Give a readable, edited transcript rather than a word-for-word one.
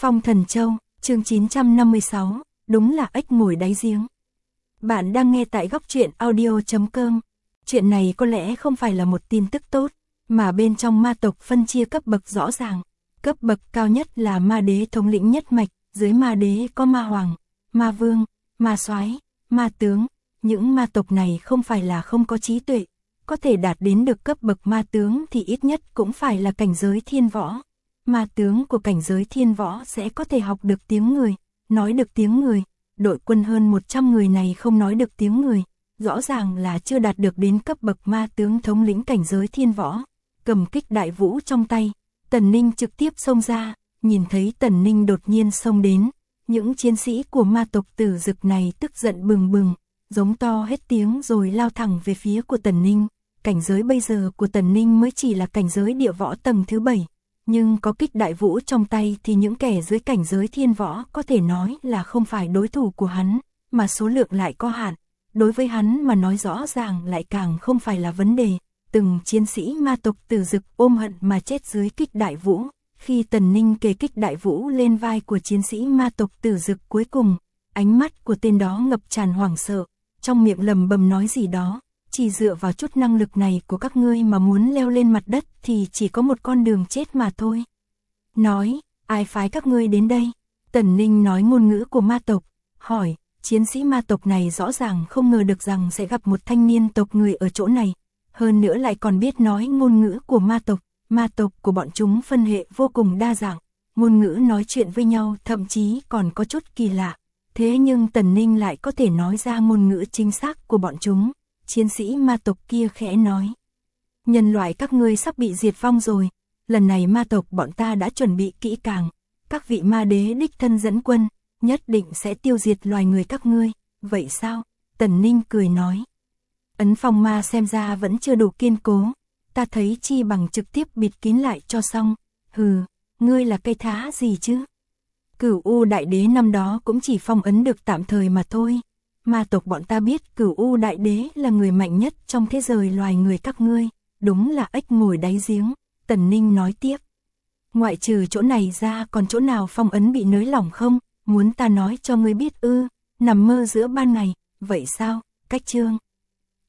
Phong Thần Châu, chương 956, đúng là ếch ngồi đáy giếng. Bạn đang nghe tại góc truyện audio.com. Chuyện này có lẽ không phải là một tin tức tốt, mà bên trong ma tộc phân chia cấp bậc rõ ràng. Cấp bậc cao nhất là ma đế thống lĩnh nhất mạch, dưới ma đế có ma hoàng, ma vương, ma soái, ma tướng. Những ma tộc này không phải là không có trí tuệ, có thể đạt đến được cấp bậc ma tướng thì ít nhất cũng phải là cảnh giới thiên võ. Ma tướng của cảnh giới thiên võ sẽ có thể học được tiếng người, nói được tiếng người. Đội quân hơn 100 người này không nói được tiếng người, rõ ràng là chưa đạt được đến cấp bậc ma tướng thống lĩnh cảnh giới thiên võ. Cầm kích đại vũ trong tay, Tần Ninh trực tiếp xông ra, nhìn thấy Tần Ninh đột nhiên xông đến. Những chiến sĩ của ma tộc Tử Dực này tức giận bừng bừng, giống to hết tiếng rồi lao thẳng về phía của Tần Ninh. Cảnh giới bây giờ của Tần Ninh mới chỉ là cảnh giới địa võ tầng thứ 7. Nhưng có kích đại vũ trong tay thì những kẻ dưới cảnh giới thiên võ có thể nói là không phải đối thủ của hắn, mà số lượng lại có hạn. Đối với hắn mà nói rõ ràng lại càng không phải là vấn đề. Từng chiến sĩ ma tộc Tử Dực ôm hận mà chết dưới kích đại vũ. Khi Tần Ninh kề kích đại vũ lên vai của chiến sĩ ma tộc Tử Dực cuối cùng, ánh mắt của tên đó ngập tràn hoảng sợ, trong miệng lầm bầm nói gì đó. Chỉ dựa vào chút năng lực này của các ngươi mà muốn leo lên mặt đất thì chỉ có một con đường chết mà thôi. Nói, ai phái các ngươi đến đây? Tần Ninh nói ngôn ngữ của ma tộc, hỏi, chiến sĩ ma tộc này rõ ràng không ngờ được rằng sẽ gặp một thanh niên tộc người ở chỗ này. Hơn nữa lại còn biết nói ngôn ngữ của ma tộc của bọn chúng phân hệ vô cùng đa dạng. Ngôn ngữ nói chuyện với nhau thậm chí còn có chút kỳ lạ. Thế nhưng Tần Ninh lại có thể nói ra ngôn ngữ chính xác của bọn chúng. Chiến sĩ ma tộc kia khẽ nói, nhân loại các ngươi sắp bị diệt vong rồi, lần này ma tộc bọn ta đã chuẩn bị kỹ càng, các vị ma đế đích thân dẫn quân, nhất định sẽ tiêu diệt loài người các ngươi. Vậy sao? Tần Ninh cười nói, ấn phong ma xem ra vẫn chưa đủ kiên cố, ta thấy chi bằng trực tiếp bịt kín lại cho xong. Hừ, ngươi là cây thá gì chứ? Cửu U đại đế năm đó cũng chỉ phong ấn được tạm thời mà thôi. Ma tộc bọn ta biết Cửu U đại đế là người mạnh nhất trong thế giới loài người các ngươi, đúng là ếch ngồi đáy giếng. Tần Ninh nói tiếp, ngoại trừ chỗ này ra còn chỗ nào phong ấn bị nới lỏng không? Muốn ta nói cho ngươi biết ư? Nằm mơ giữa ban ngày, vậy sao? Cách chương